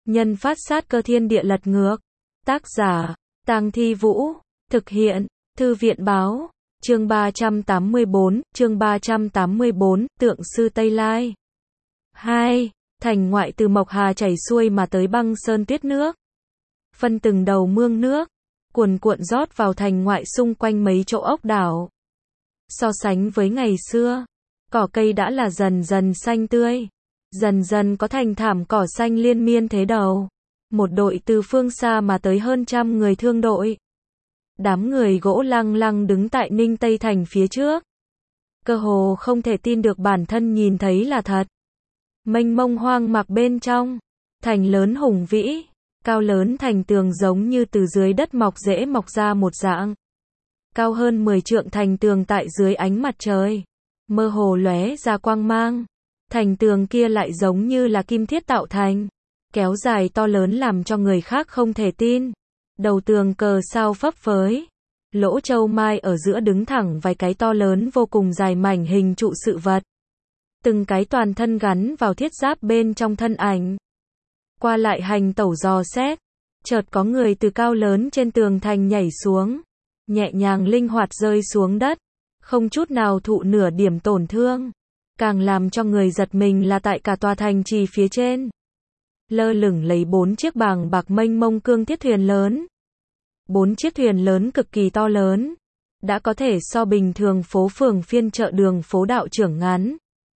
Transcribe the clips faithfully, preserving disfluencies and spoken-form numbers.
Nhân phát sát cơ thiên địa lật ngược. Tác giả, Tang Thi Vũ. Thực hiện, Thư viện báo. Chương ba trăm tám mươi bốn, chương ba trăm tám mươi bốn, Tượng sư Tây Lai. hai. Thành ngoại từ Mộc Hà chảy xuôi mà tới băng sơn tuyết nước. Phân từng đầu mương nước, cuồn cuộn rót vào thành ngoại xung quanh mấy chỗ ốc đảo. So sánh với ngày xưa, cỏ cây đã là dần dần xanh tươi, dần dần có thành thảm cỏ xanh liên miên thế đầu. Một đội từ phương xa mà tới hơn trăm người thương đội. Đám người gỗ lăng lăng đứng tại Ninh Tây Thành phía trước. Cơ hồ không thể tin được bản thân nhìn thấy là thật. Mênh mông hoang mạc bên trong, thành lớn hùng vĩ, cao lớn thành tường giống như từ dưới đất mọc rễ mọc ra một dạng. Cao hơn mười trượng thành tường tại dưới ánh mặt trời, mơ hồ lóe ra quang mang. Thành tường kia lại giống như là kim thiết tạo thành, kéo dài to lớn làm cho người khác không thể tin. Đầu tường cờ sao phấp phới, lỗ châu mai ở giữa đứng thẳng vài cái to lớn vô cùng dài mảnh hình trụ sự vật. Từng cái toàn thân gắn vào thiết giáp bên trong thân ảnh. Qua lại hành tẩu dò xét, chợt có người từ cao lớn trên tường thành nhảy xuống, nhẹ nhàng linh hoạt rơi xuống đất, không chút nào thụ nửa điểm tổn thương. Càng làm cho người giật mình là tại cả tòa thành trì phía trên, lơ lửng lấy bốn chiếc bàng bạc mênh mông cương thiết thuyền lớn. Bốn chiếc thuyền lớn cực kỳ to lớn, đã có thể so bình thường phố phường phiên chợ đường phố đạo trưởng ngắn.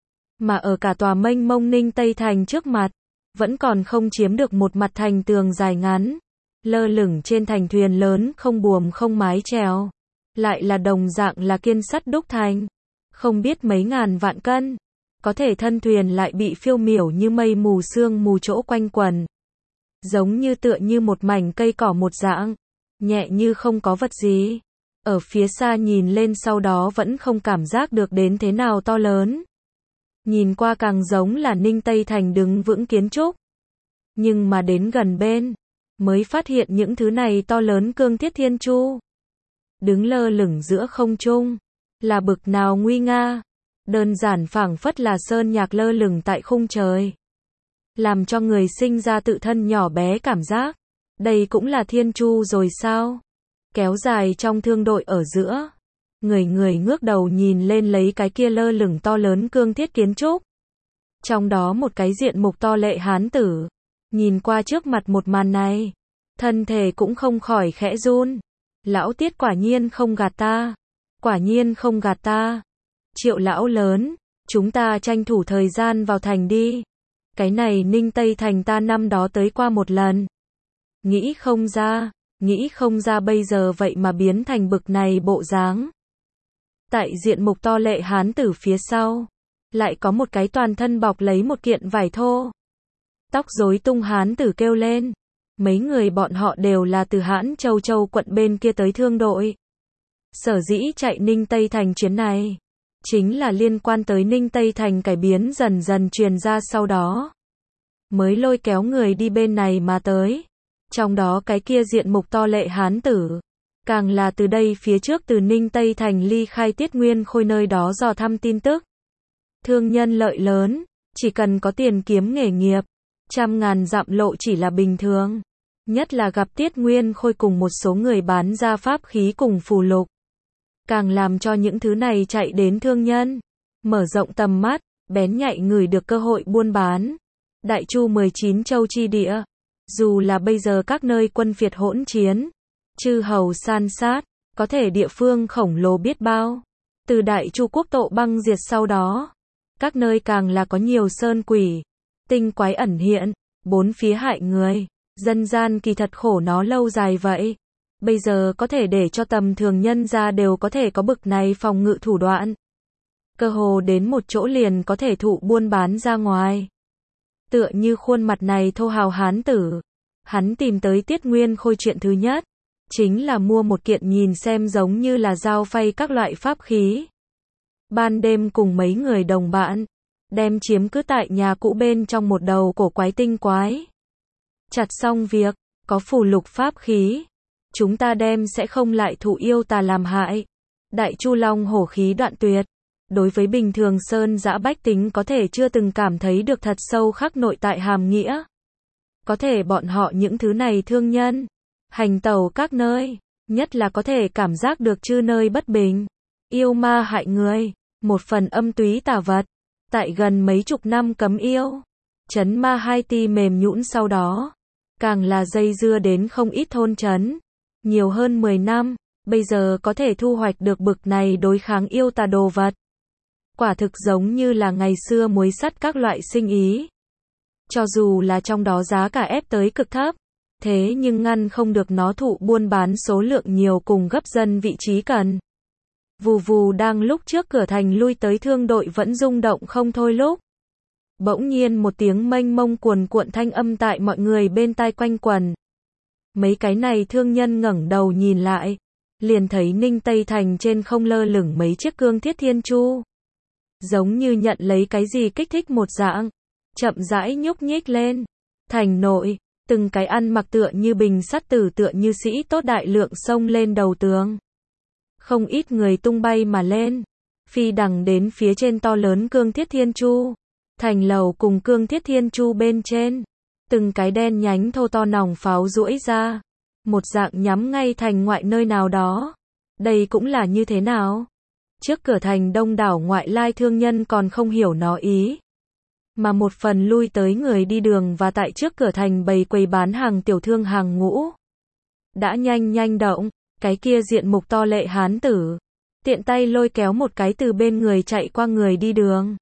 Mà ở cả tòa mênh mông Ninh Tây Thành trước mặt, vẫn còn không chiếm được một mặt thành tường dài ngắn. Lơ lửng trên thành thuyền lớn không buồm không mái chèo, lại là đồng dạng là kiên sắt đúc thành, không biết mấy ngàn vạn cân. Có thể thân thuyền lại bị phiêu miểu như mây mù sương mù chỗ quanh quần. Giống như tựa như một mảnh cây cỏ một dạng, nhẹ như không có vật gì. Ở phía xa nhìn lên sau đó vẫn không cảm giác được đến thế nào to lớn. Nhìn qua càng giống là Ninh Tây Thành đứng vững kiến trúc. Nhưng mà đến gần bên, mới phát hiện những thứ này to lớn cương thiết thiên chu. Đứng lơ lửng giữa không trung, là bực nào nguy nga. Đơn giản phảng phất là sơn nhạc lơ lửng tại khung trời. Làm cho người sinh ra tự thân nhỏ bé cảm giác. Đây cũng là thiên chu rồi sao? Kéo dài trong thương đội ở giữa. Người người ngước đầu nhìn lên lấy cái kia lơ lửng to lớn cương thiết kiến trúc. Trong đó một cái diện mục to lệ hán tử. Nhìn qua trước mặt một màn này, thân thể cũng không khỏi khẽ run. Lão Tiết quả nhiên không gạt ta. Quả nhiên không gạt ta. Triệu lão lớn, chúng ta tranh thủ thời gian vào thành đi. Cái này Ninh Tây Thành ta năm đó tới qua một lần. Nghĩ không ra, nghĩ không ra bây giờ vậy mà biến thành bực này bộ dáng. Tại diện mục to lệ hán tử phía sau, lại có một cái toàn thân bọc lấy một kiện vải thô. Tóc rối tung hán tử kêu lên. Mấy người bọn họ đều là từ Hãn Châu Châu quận bên kia tới thương đội. Sở dĩ chạy Ninh Tây Thành chuyến này, chính là liên quan tới Ninh Tây Thành cải biến dần dần truyền ra sau đó. Mới lôi kéo người đi bên này mà tới. Trong đó cái kia diện mục to lệ hán tử, càng là từ đây phía trước từ Ninh Tây Thành ly khai Tiết Nguyên Khôi nơi đó dò thăm tin tức. Thương nhân lợi lớn, chỉ cần có tiền kiếm nghề nghiệp, trăm ngàn dặm lộ chỉ là bình thường. Nhất là gặp Tiết Nguyên Khôi cùng một số người bán ra pháp khí cùng phù lục. Càng làm cho những thứ này chạy đến thương nhân, mở rộng tầm mắt, bén nhạy ngửi được cơ hội buôn bán. Đại chu mười chín châu chi địa, dù là bây giờ các nơi quân phiệt hỗn chiến, chư hầu san sát, có thể địa phương khổng lồ biết bao. Từ Đại chu quốc tộ băng diệt sau đó, các nơi càng là có nhiều sơn quỷ, tinh quái ẩn hiện, bốn phía hại người. Dân gian kỳ thật khổ nó lâu dài vậy. Bây giờ có thể để cho tầm thường nhân ra đều có thể có bực này phòng ngự thủ đoạn. Cơ hồ đến một chỗ liền có thể thụ buôn bán ra ngoài. Tựa như khuôn mặt này thô hào hán tử. Hắn tìm tới Tiết Nguyên Khôi chuyện thứ nhất, chính là mua một kiện nhìn xem giống như là dao phay các loại pháp khí. Ban đêm cùng mấy người đồng bạn, đem chiếm cứ tại nhà cũ bên trong một đầu cổ quái tinh quái. Chặt xong việc, có phù lục pháp khí. Chúng ta đem sẽ không lại thụ yêu tà làm hại. Đại chu long hổ khí đoạn tuyệt. Đối với bình thường sơn dã bách tính có thể chưa từng cảm thấy được thật sâu khắc nội tại hàm nghĩa. Có thể bọn họ những thứ này thương nhân, hành tẩu các nơi, nhất là có thể cảm giác được chư nơi bất bình, yêu ma hại người, một phần âm túy tà vật, tại gần mấy chục năm cấm yêu, trấn ma hai ti mềm nhũn sau đó, càng là dây dưa đến không ít thôn trấn, nhiều hơn mười năm, bây giờ có thể thu hoạch được bực này đối kháng yêu tà đồ vật. Quả thực giống như là ngày xưa muối sắt các loại sinh ý. Cho dù là trong đó giá cả ép tới cực thấp, thế nhưng ngăn không được nó thụ buôn bán số lượng nhiều cùng gấp dân vị trí cần. Vù vù đang lúc trước cửa thành lui tới thương đội vẫn rung động không thôi lúc. Bỗng nhiên một tiếng mênh mông cuồn cuộn thanh âm tại mọi người bên tai quanh quần. Mấy cái này thương nhân ngẩng đầu nhìn lại, liền thấy Ninh Tây Thành trên không lơ lửng mấy chiếc cương thiết thiên chu. Giống như nhận lấy cái gì kích thích một dạng, chậm rãi nhúc nhích lên. Thành nội, từng cái ăn mặc tựa như bình sắt tử tựa như sĩ tốt đại lượng xông lên đầu tường. Không ít người tung bay mà lên, phi đằng đến phía trên to lớn cương thiết thiên chu. Thành lầu cùng cương thiết thiên chu bên trên, từng cái đen nhánh thô to nòng pháo duỗi ra, một dạng nhắm ngay thành ngoại nơi nào đó. Đây cũng là như thế nào? Trước cửa thành đông đảo ngoại lai thương nhân còn không hiểu nó ý. Mà một phần lui tới người đi đường và tại trước cửa thành bày quầy bán hàng tiểu thương hàng ngũ. Đã nhanh nhanh động, cái kia diện mục to lệ hán tử. Tiện tay lôi kéo một cái từ bên người chạy qua người đi đường.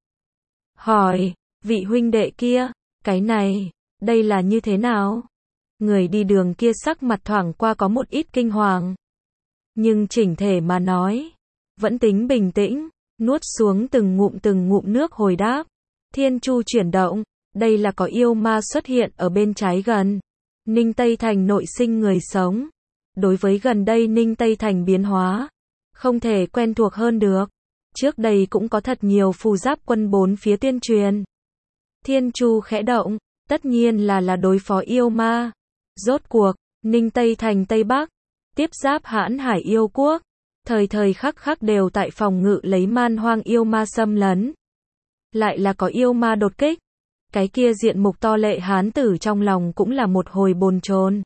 Hỏi, vị huynh đệ kia, cái này, đây là như thế nào? Người đi đường kia sắc mặt thoảng qua có một ít kinh hoàng. Nhưng chỉnh thể mà nói, vẫn tính bình tĩnh, nuốt xuống từng ngụm từng ngụm nước hồi đáp. Thiên chu chuyển động, đây là có yêu ma xuất hiện ở bên trái gần. Ninh Tây Thành nội sinh người sống. Đối với gần đây Ninh Tây Thành biến hóa, không thể quen thuộc hơn được. Trước đây cũng có thật nhiều phù giáp quân bốn phía tuyên truyền. Thiên chu khẽ động, tất nhiên là là đối phó yêu ma. Rốt cuộc, Ninh Tây Thành Tây Bắc, tiếp giáp Hãn Hải yêu quốc, thời thời khắc khắc đều tại phòng ngự lấy man hoang yêu ma xâm lấn. Lại là có yêu ma đột kích. Cái kia diện mục to lệ hán tử trong lòng cũng là một hồi bồn chồn.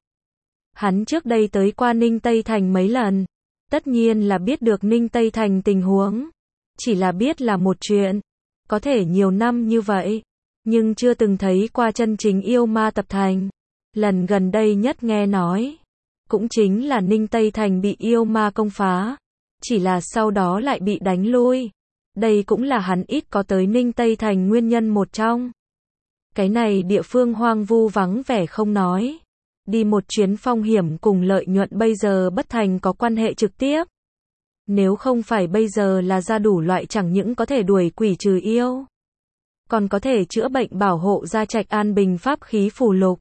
Hắn trước đây tới qua Ninh Tây Thành mấy lần, tất nhiên là biết được Ninh Tây Thành tình huống. Chỉ là biết là một chuyện, có thể nhiều năm như vậy, nhưng chưa từng thấy qua chân chính yêu ma tập thành. Lần gần đây nhất nghe nói, cũng chính là Ninh Tây Thành bị yêu ma công phá, chỉ là sau đó lại bị đánh lui. Đây cũng là hắn ít có tới Ninh Tây Thành nguyên nhân một trong. Cái này địa phương hoang vu vắng vẻ không nói. Đi một chuyến phong hiểm cùng lợi nhuận bây giờ bất thành có quan hệ trực tiếp. Nếu không phải bây giờ là ra đủ loại chẳng những có thể đuổi quỷ trừ yêu, còn có thể chữa bệnh bảo hộ gia trạch an bình pháp khí phù lục.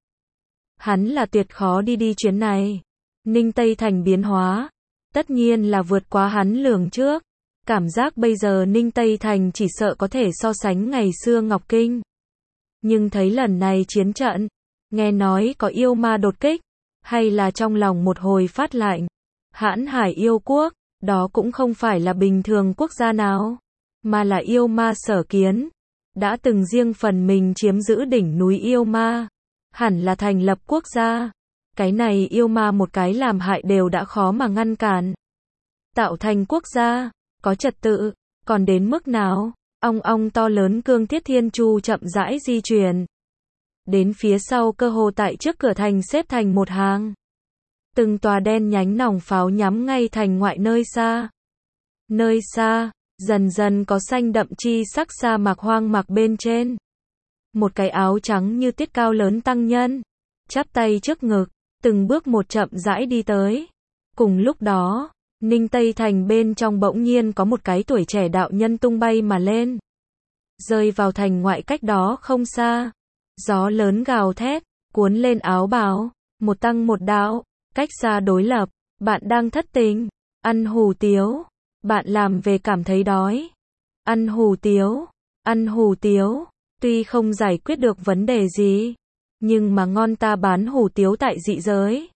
Hắn là tuyệt khó đi đi chuyến này. Ninh Tây Thành biến hóa, tất nhiên là vượt quá hắn lường trước. Cảm giác bây giờ Ninh Tây Thành chỉ sợ có thể so sánh ngày xưa Ngọc Kinh. Nhưng thấy lần này chiến trận, nghe nói có yêu ma đột kích, hay là trong lòng một hồi phát lạnh. Hãn Hải yêu quốc, đó cũng không phải là bình thường quốc gia nào, mà là yêu ma sở kiến. Đã từng riêng phần mình chiếm giữ đỉnh núi yêu ma, hẳn là thành lập quốc gia. Cái này yêu ma một cái làm hại đều đã khó mà ngăn cản. Tạo thành quốc gia, có trật tự, còn đến mức nào? Ong ong to lớn cương thiết thiên chu chậm rãi di chuyển. Đến phía sau cơ hồ tại trước cửa thành xếp thành một hàng. Từng tòa đen nhánh nòng pháo nhắm ngay thành ngoại nơi xa. Nơi xa, dần dần có xanh đậm chi sắc sa mạc hoang mạc bên trên. Một cái áo trắng như tiết cao lớn tăng nhân, chắp tay trước ngực, từng bước một chậm rãi đi tới. Cùng lúc đó, Ninh Tây Thành bên trong bỗng nhiên có một cái tuổi trẻ đạo nhân tung bay mà lên. Rơi vào thành ngoại cách đó không xa. Gió lớn gào thét, cuốn lên áo bào, một tăng một đạo, cách xa đối lập. Bạn đang thất tình, ăn hủ tiếu. Bạn làm về cảm thấy đói. Ăn hủ tiếu, ăn hủ tiếu. Tuy không giải quyết được vấn đề gì, nhưng mà ngon ta bán hủ tiếu tại dị giới.